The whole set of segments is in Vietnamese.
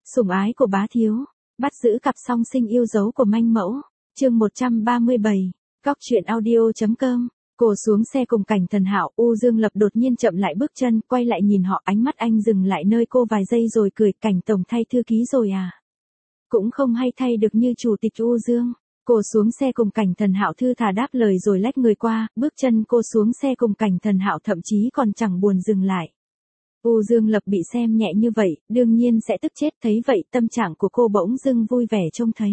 Sủng ái của bá thiếu, bắt giữ cặp song sinh yêu dấu của manh mẫu, chương 137, Cóc truyện audio.com. Cô xuống xe cùng Cảnh Thần Hạo, U Dương Lập đột nhiên chậm lại bước chân, quay lại nhìn họ, ánh mắt anh dừng lại nơi cô vài giây rồi cười, Cảnh tổng thay thư ký rồi à? Cũng không hay thay được như chủ tịch U Dương. Cô xuống xe cùng Cảnh Thần Hạo thư thả đáp lời rồi lách người qua, bước chân cô xuống xe cùng Cảnh Thần Hạo thậm chí còn chẳng buồn dừng lại. U Dương Lập bị xem nhẹ như vậy, đương nhiên sẽ tức chết, thấy vậy tâm trạng của cô bỗng dưng vui vẻ trông thấy.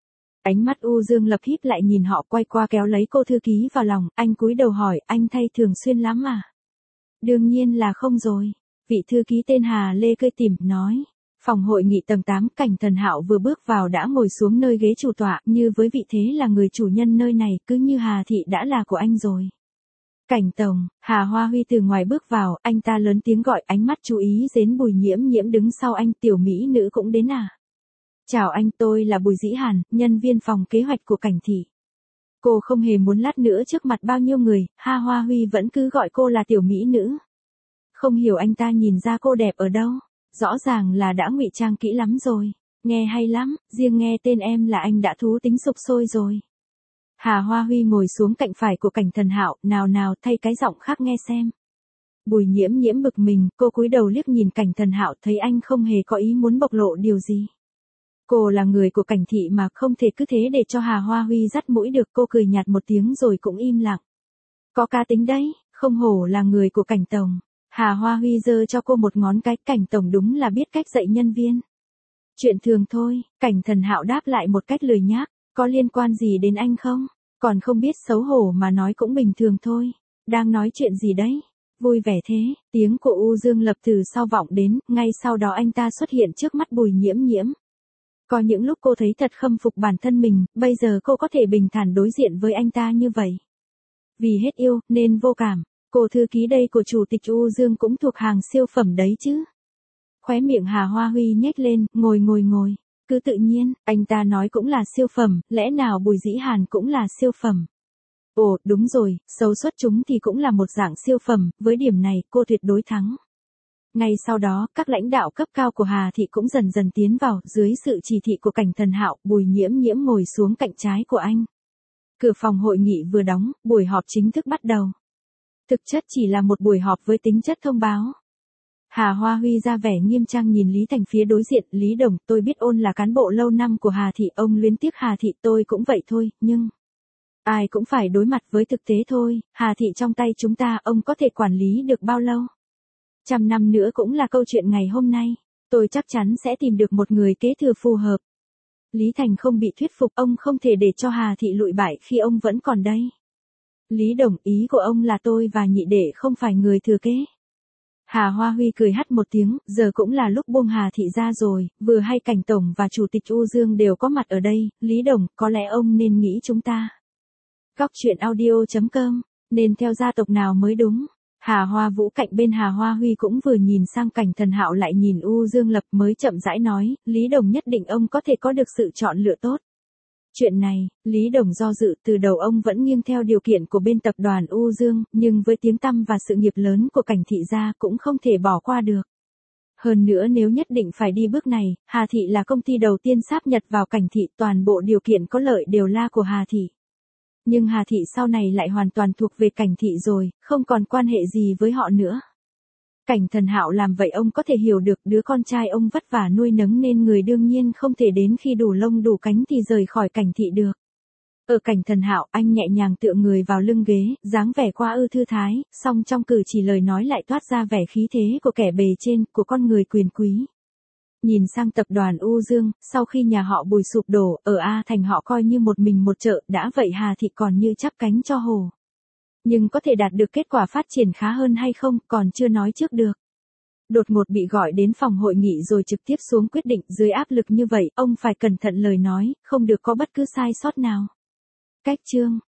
Ánh mắt U Dương Lập híp lại nhìn họ, quay qua kéo lấy cô thư ký vào lòng, anh cúi đầu hỏi, anh thay thường xuyên lắm à? Đương nhiên là không rồi. Vị thư ký tên Hà Lê cười tủm nói. Phòng hội nghị tầng 8, Cảnh Thần Hạo vừa bước vào đã ngồi xuống nơi ghế chủ tọa, như với vị thế là người chủ nhân nơi này, cứ như Hà Thị đã là của anh rồi. Cảnh tổng, Hà Hoa Huy từ ngoài bước vào, anh ta lớn tiếng gọi, ánh mắt chú ý đến Bùi Nhiễm Nhiễm đứng sau anh, tiểu mỹ nữ cũng đến à? Chào anh, tôi là Bùi Dĩ Hàn, nhân viên phòng kế hoạch của Cảnh Thị. Cô không hề muốn lát nữa trước mặt bao nhiêu người, Hà Hoa Huy vẫn cứ gọi cô là tiểu mỹ nữ. Không hiểu anh ta nhìn ra cô đẹp ở đâu, rõ ràng là đã ngụy trang kỹ lắm rồi. Nghe hay lắm, riêng nghe tên em là anh đã thú tính sục sôi rồi. Hà Hoa Huy ngồi xuống cạnh phải của Cảnh Thần Hạo, nào thay cái giọng khác nghe xem. Bùi Nhiễm Nhiễm bực mình, cô cúi đầu liếc nhìn Cảnh Thần Hạo, thấy anh không hề có ý muốn bộc lộ điều gì. Cô là người của Cảnh Thị mà không thể cứ thế để cho Hà Hoa Huy dắt mũi được, cô cười nhạt một tiếng rồi cũng im lặng. Có cá tính đấy, không hổ là người của Cảnh tổng. Hà Hoa Huy giơ cho cô một ngón cái, Cảnh tổng đúng là biết cách dạy nhân viên. Chuyện thường thôi, Cảnh Thần Hạo đáp lại một cách lười nhác, có liên quan gì đến anh không? Còn không biết xấu hổ mà nói cũng bình thường thôi. Đang nói chuyện gì đấy? Vui vẻ thế, tiếng của U Dương Lập từ sau vọng đến, ngay sau đó anh ta xuất hiện trước mắt Bùi Nhiễm Nhiễm. Có những lúc cô thấy thật khâm phục bản thân mình, bây giờ cô có thể bình thản đối diện với anh ta như vậy. Vì hết yêu, nên vô cảm. Cô thư ký đây của chủ tịch U Dương cũng thuộc hàng siêu phẩm đấy chứ. Khóe miệng Hà Hoa Huy nhếch lên, ngồi. Cứ tự nhiên, anh ta nói cũng là siêu phẩm, lẽ nào Bùi Dĩ Hàn cũng là siêu phẩm? Ồ, đúng rồi, xấu xuất chúng thì cũng là một dạng siêu phẩm, với điểm này, cô tuyệt đối thắng. Ngay sau đó, các lãnh đạo cấp cao của Hà Thị cũng dần dần tiến vào, dưới sự chỉ thị của Cảnh Thần Hạo, Bùi Nhiễm Nhiễm ngồi xuống cạnh trái của anh. Cửa phòng hội nghị vừa đóng, buổi họp chính thức bắt đầu. Thực chất chỉ là một buổi họp với tính chất thông báo. Hà Hoa Huy ra vẻ nghiêm trang nhìn Lý Thành phía đối diện, Lý Đồng, tôi biết ôn là cán bộ lâu năm của Hà Thị, ông luyến tiếc Hà Thị, tôi cũng vậy thôi, nhưng ai cũng phải đối mặt với thực tế thôi, Hà Thị trong tay chúng ta, ông có thể quản lý được bao lâu? 100 năm nữa cũng là câu chuyện ngày hôm nay, tôi chắc chắn sẽ tìm được một người kế thừa phù hợp. Lý Thành không bị thuyết phục, ông không thể để cho Hà Thị lụi bại khi ông vẫn còn đây. Lý Đồng, ý của ông là tôi và nhị đệ không phải người thừa kế. Hà Hoa Huy cười hắt một tiếng, giờ cũng là lúc buông Hà Thị ra rồi, vừa hay Cảnh tổng và chủ tịch U Dương đều có mặt ở đây, Lý Đồng, có lẽ ông nên nghĩ chúng ta. Cóc truyện audio.com, nên theo gia tộc nào mới đúng. Hà Hoa Vũ cạnh bên Hà Hoa Huy cũng vừa nhìn sang Cảnh Thần Hạo lại nhìn U Dương Lập mới chậm rãi nói, Lý Đồng nhất định ông có thể có được sự chọn lựa tốt. Chuyện này, Lý Đồng do dự, từ đầu ông vẫn nghiêng theo điều kiện của bên tập đoàn U Dương, nhưng với tiếng tăm và sự nghiệp lớn của Cảnh Thị gia cũng không thể bỏ qua được. Hơn nữa nếu nhất định phải đi bước này, Hà Thị là công ty đầu tiên sáp nhập vào Cảnh Thị, toàn bộ điều kiện có lợi đều là của Hà Thị. Nhưng Hà Thị sau này lại hoàn toàn thuộc về Cảnh Thị rồi, không còn quan hệ gì với họ nữa. Cảnh Thần Hạo làm vậy ông có thể hiểu được, đứa con trai ông vất vả nuôi nấng nên người đương nhiên không thể đến khi đủ lông đủ cánh thì rời khỏi Cảnh Thị được. Ở Cảnh Thần Hạo, anh nhẹ nhàng tựa người vào lưng ghế, dáng vẻ qua ư thư thái, song trong cử chỉ lời nói lại toát ra vẻ khí thế của kẻ bề trên, của con người quyền quý. Nhìn sang tập đoàn U Dương, sau khi nhà họ Bùi sụp đổ, ở A Thành họ coi như một mình một chợ, đã vậy Hà Thị còn như chắp cánh cho hổ. Nhưng có thể đạt được kết quả phát triển khá hơn hay không, còn chưa nói trước được. Đột ngột bị gọi đến phòng hội nghị rồi trực tiếp xuống quyết định, dưới áp lực như vậy, ông phải cẩn thận lời nói, không được có bất cứ sai sót nào. Cách chương,